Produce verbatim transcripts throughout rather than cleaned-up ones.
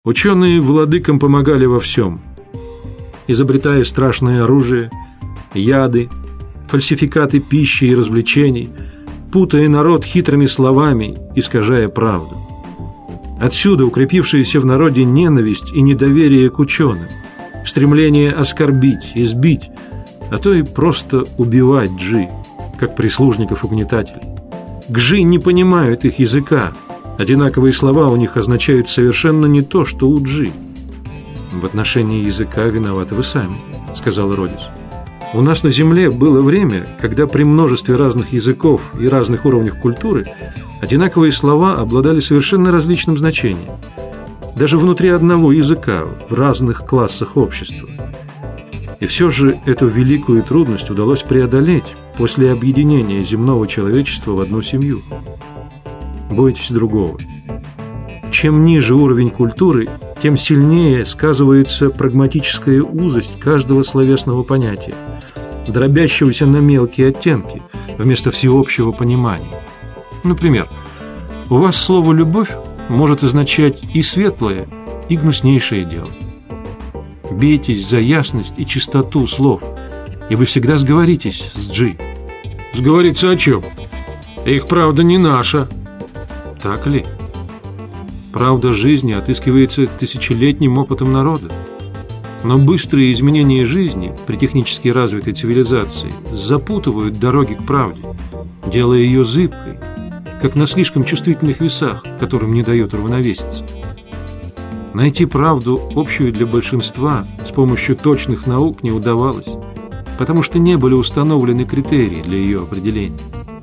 Ученые владыкам помогали во всем, изобретая страшное оружие, яды, фальсификаты пищи и развлечений, путая народ хитрыми словами, искажая правду. Отсюда укрепившаяся в народе ненависть и недоверие к ученым, стремление оскорбить, избить, а то и просто убивать джи, как прислужников-угнетателей. Гжи не понимают их языка, одинаковые слова у них означают совершенно не то, что у джи. «В отношении языка виноваты вы сами», — сказал Родис. «У нас на Земле было время, когда при множестве разных языков и разных уровнях культуры одинаковые слова обладали совершенно различным значением, даже внутри одного языка, в разных классах общества. И все же эту великую трудность удалось преодолеть после объединения земного человечества в одну семью. Бойтесь другого. Чем ниже уровень культуры, тем сильнее сказывается прагматическая узость каждого словесного понятия, дробящегося на мелкие оттенки вместо всеобщего понимания. Например, у вас слово «любовь» может означать и светлое, и гнуснейшее дело. Бейтесь за ясность и чистоту слов, и вы всегда сговоритесь с джи. Сговориться о чем? Их правда не наша. Так ли? Правда жизни отыскивается тысячелетним опытом народа. Но быстрые изменения жизни при технически развитой цивилизации запутывают дороги к правде, делая ее зыбкой, как на слишком чувствительных весах, которым не дает равновеситься. Найти правду, общую для большинства, с помощью точных наук не удавалось, потому что не были установлены критерии для ее определения.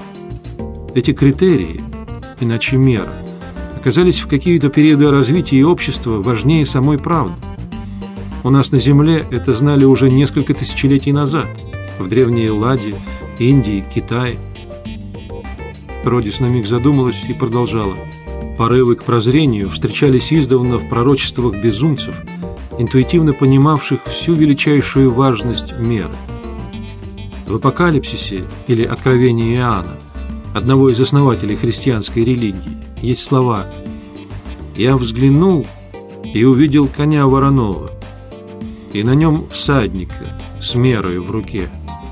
Эти критерии, иначе мера, оказались в какие-то периоды развития общества важнее самой правды. У нас на Земле это знали уже несколько тысячелетий назад, в древней Элладе, Индии, Китае. Родис на миг задумалась и продолжала. Порывы к прозрению встречались издавна в пророчествах безумцев, интуитивно понимавших всю величайшую важность меры. В Апокалипсисе или Откровении Иоанна, одного из основателей христианской религии, есть слова: «Я взглянул и увидел коня вороного, и на нем всадника с мерою в руке».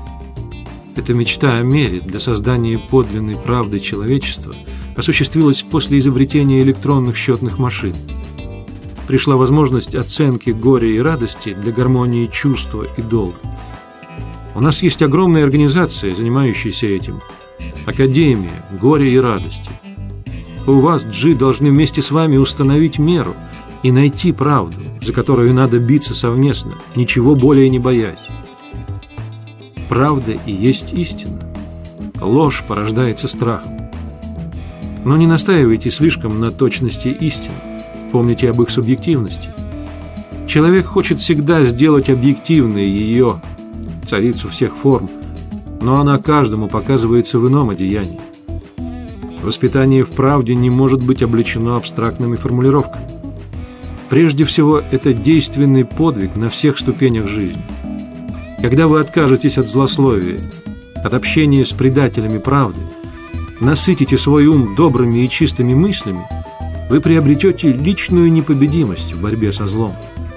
Эта мечта о мере для создания подлинной правды человечества осуществилась после изобретения электронных счетных машин. Пришла возможность оценки горя и радости для гармонии чувства и долга. У нас есть огромная организация, занимающаяся этим. Академия горя и радости. У вас, джи, должны вместе с вами установить меру и найти правду, за которую надо биться совместно, ничего более не боясь. Правда и есть истина. Ложь порождается страхом. Но не настаивайте слишком на точности истины. Помните об их субъективности. Человек хочет всегда сделать объективной ее, царицу всех форм, но она каждому показывается в ином одеянии. Воспитание в правде не может быть облечено абстрактными формулировками. Прежде всего, это действенный подвиг на всех ступенях жизни. Когда вы откажетесь от злословия, от общения с предателями правды, насытите свой ум добрыми и чистыми мыслями, вы приобретете личную непобедимость в борьбе со злом.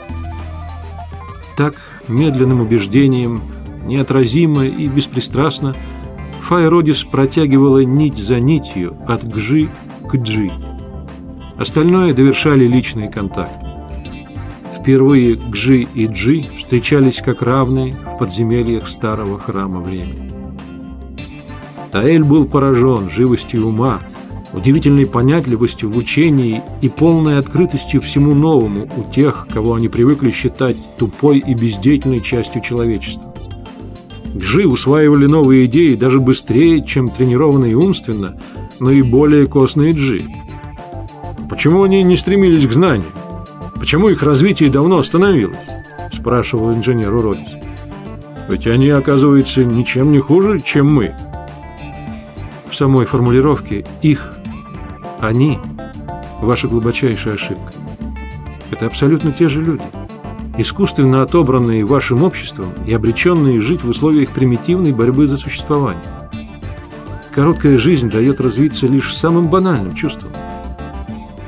Так, медленным убеждением, неотразимо и беспристрастно, Фая Родис протягивала нить за нитью от гжи к джи. Остальное довершали личные контакты. Впервые гжи и джи встречались как равные в подземельях старого храма времени. Таэль был поражен живостью ума, удивительной понятливостью в учении и полной открытостью всему новому у тех, кого они привыкли считать тупой и бездеятельной частью человечества. Гжи усваивали новые идеи даже быстрее, чем тренированные умственно, но и более костные джи. «Почему они не стремились к знанию? Почему их развитие давно остановилось?» – спрашивал инженер Родис. «Ведь они, оказывается, ничем не хуже, чем мы». В самой формулировке «их», «они» – ваша глубочайшая ошибка. Это абсолютно те же люди, искусственно отобранные вашим обществом и обреченные жить в условиях примитивной борьбы за существование. Короткая жизнь дает развиться лишь самым банальным чувствам. К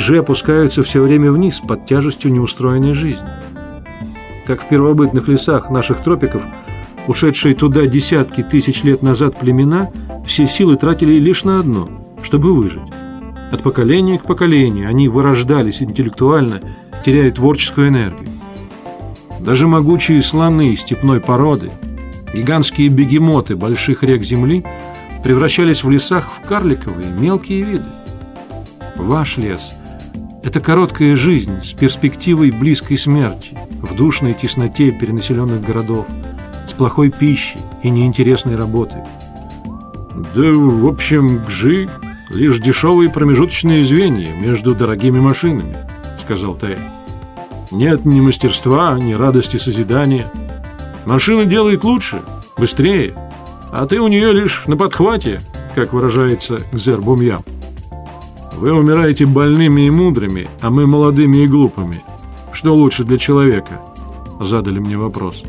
Гжи опускаются все время вниз под тяжестью неустроенной жизни. Как в первобытных лесах наших тропиков, ушедшие туда десятки тысяч лет назад племена все силы тратили лишь на одно, чтобы выжить. От поколения к поколению они вырождались интеллектуально, теряя творческую энергию. Даже могучие слоны степной породы, гигантские бегемоты больших рек Земли превращались в лесах в карликовые мелкие виды. Ваш лес – это короткая жизнь с перспективой близкой смерти, в душной тесноте перенаселенных городов, с плохой пищей и неинтересной работой. Да, в общем, Гжи – лишь дешевые промежуточные звенья между дорогими машинами, сказал Тэй. Нет ни мастерства, ни радости созидания. Машина делает лучше, быстрее, а ты у нее лишь на подхвате, как выражается Гзер Бумьям. Вы умираете больными и мудрыми, а мы молодыми и глупыми. Что лучше для человека? Задали мне вопрос.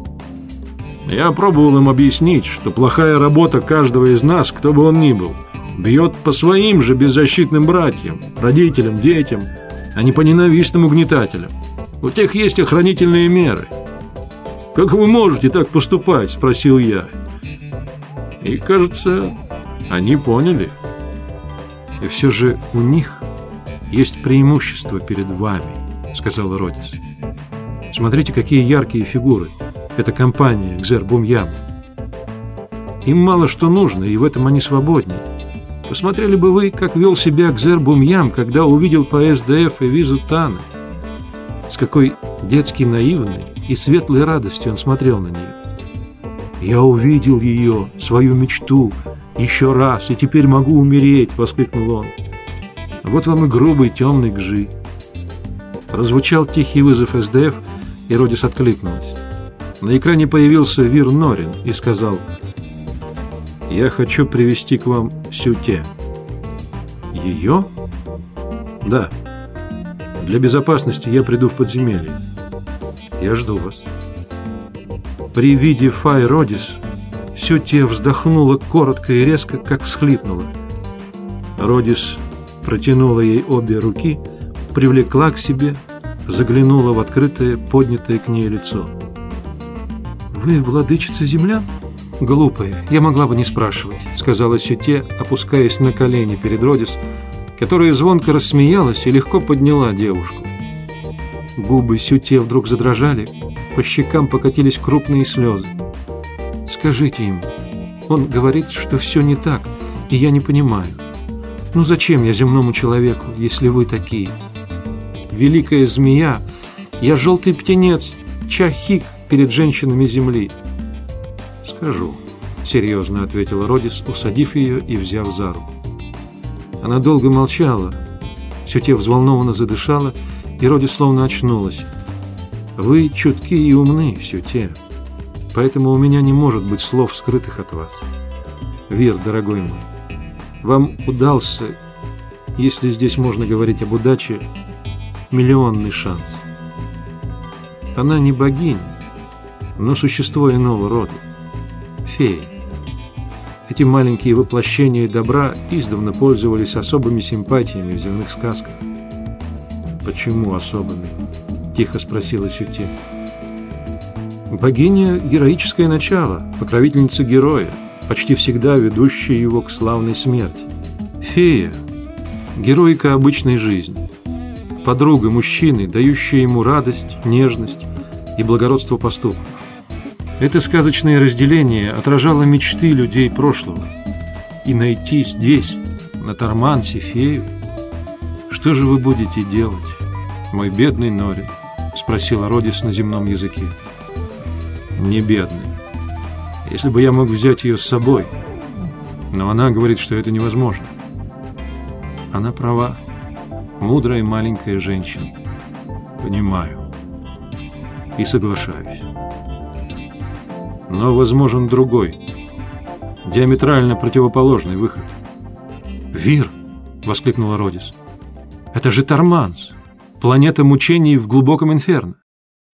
Я пробовал им объяснить, что плохая работа каждого из нас, кто бы он ни был, бьет по своим же беззащитным братьям, родителям, детям, а не по ненавистным угнетателям. У тех есть охранительные меры. «Как вы можете так поступать?» – спросил я. И, кажется, они поняли. И все же у них есть преимущество перед вами, сказал Родис. Смотрите, какие яркие фигуры. Это компания Гзер Бумьям. Им мало что нужно, и в этом они свободнее. Посмотрели бы вы, как вел себя Гзер Бумьям, когда увидел по эс дэ эф и визу Таны. С какой детски наивной и светлой радостью он смотрел на нее. «Я увидел ее, свою мечту, еще раз, и теперь могу умереть!» — воскликнул он. Вот вам и грубый темный Гжи. Прозвучал тихий вызов эс дэ эф, и Родис откликнулась. На экране появился Вир Норин и сказал: «Я хочу привести к вам Сюте». «Ее?» «Да. Для безопасности я приду в подземелье. Я жду вас». При виде Фай Родис Сюте вздохнула коротко и резко, как всхлипнула. Родис протянула ей обе руки, привлекла к себе, заглянула в открытое, поднятое к ней лицо. «Вы владычица землян?» «Глупая, я могла бы не спрашивать», — сказала Сюте, опускаясь на колени перед Родис, которая звонко рассмеялась и легко подняла девушку. Губы Сюте вдруг задрожали, по щекам покатились крупные слезы. «Скажите им, он говорит, что все не так, и я не понимаю. Ну зачем я земному человеку, если вы такие? Великая змея, я желтый птенец, чахик перед женщинами земли». «Скажу», — серьезно ответила Родис, усадив ее и взяв за руку. Она долго молчала. Сюте взволнованно задышала, и Родис словно очнулась. «Вы чутки и умны, Сюте, поэтому у меня не может быть слов, скрытых от вас. Вир, дорогой мой, вам удался, если здесь можно говорить об удаче, миллионный шанс. Она не богиня, но существо иного рода. Феи. Эти маленькие воплощения добра издавна пользовались особыми симпатиями в земных сказках». «Почему особыми?» — тихо спросила Сюте. «Богиня — героическое начало, покровительница героя, почти всегда ведущая его к славной смерти. Фея — героика обычной жизни, подруга мужчины, дающая ему радость, нежность и благородство поступков. Это сказочное разделение отражало мечты людей прошлого. И найти здесь, на Тормансе, фею? Что же вы будете делать, мой бедный Норин?» — спросила Родис на земном языке. «Не бедный. Если бы я мог взять ее с собой. Но она говорит, что это невозможно». Она права. Мудрая маленькая женщина. Понимаю. И соглашаюсь. Но возможен другой, диаметрально противоположный выход. «Вир!» — воскликнула Родис. «Это же Торманс, планета мучений в глубоком инферно.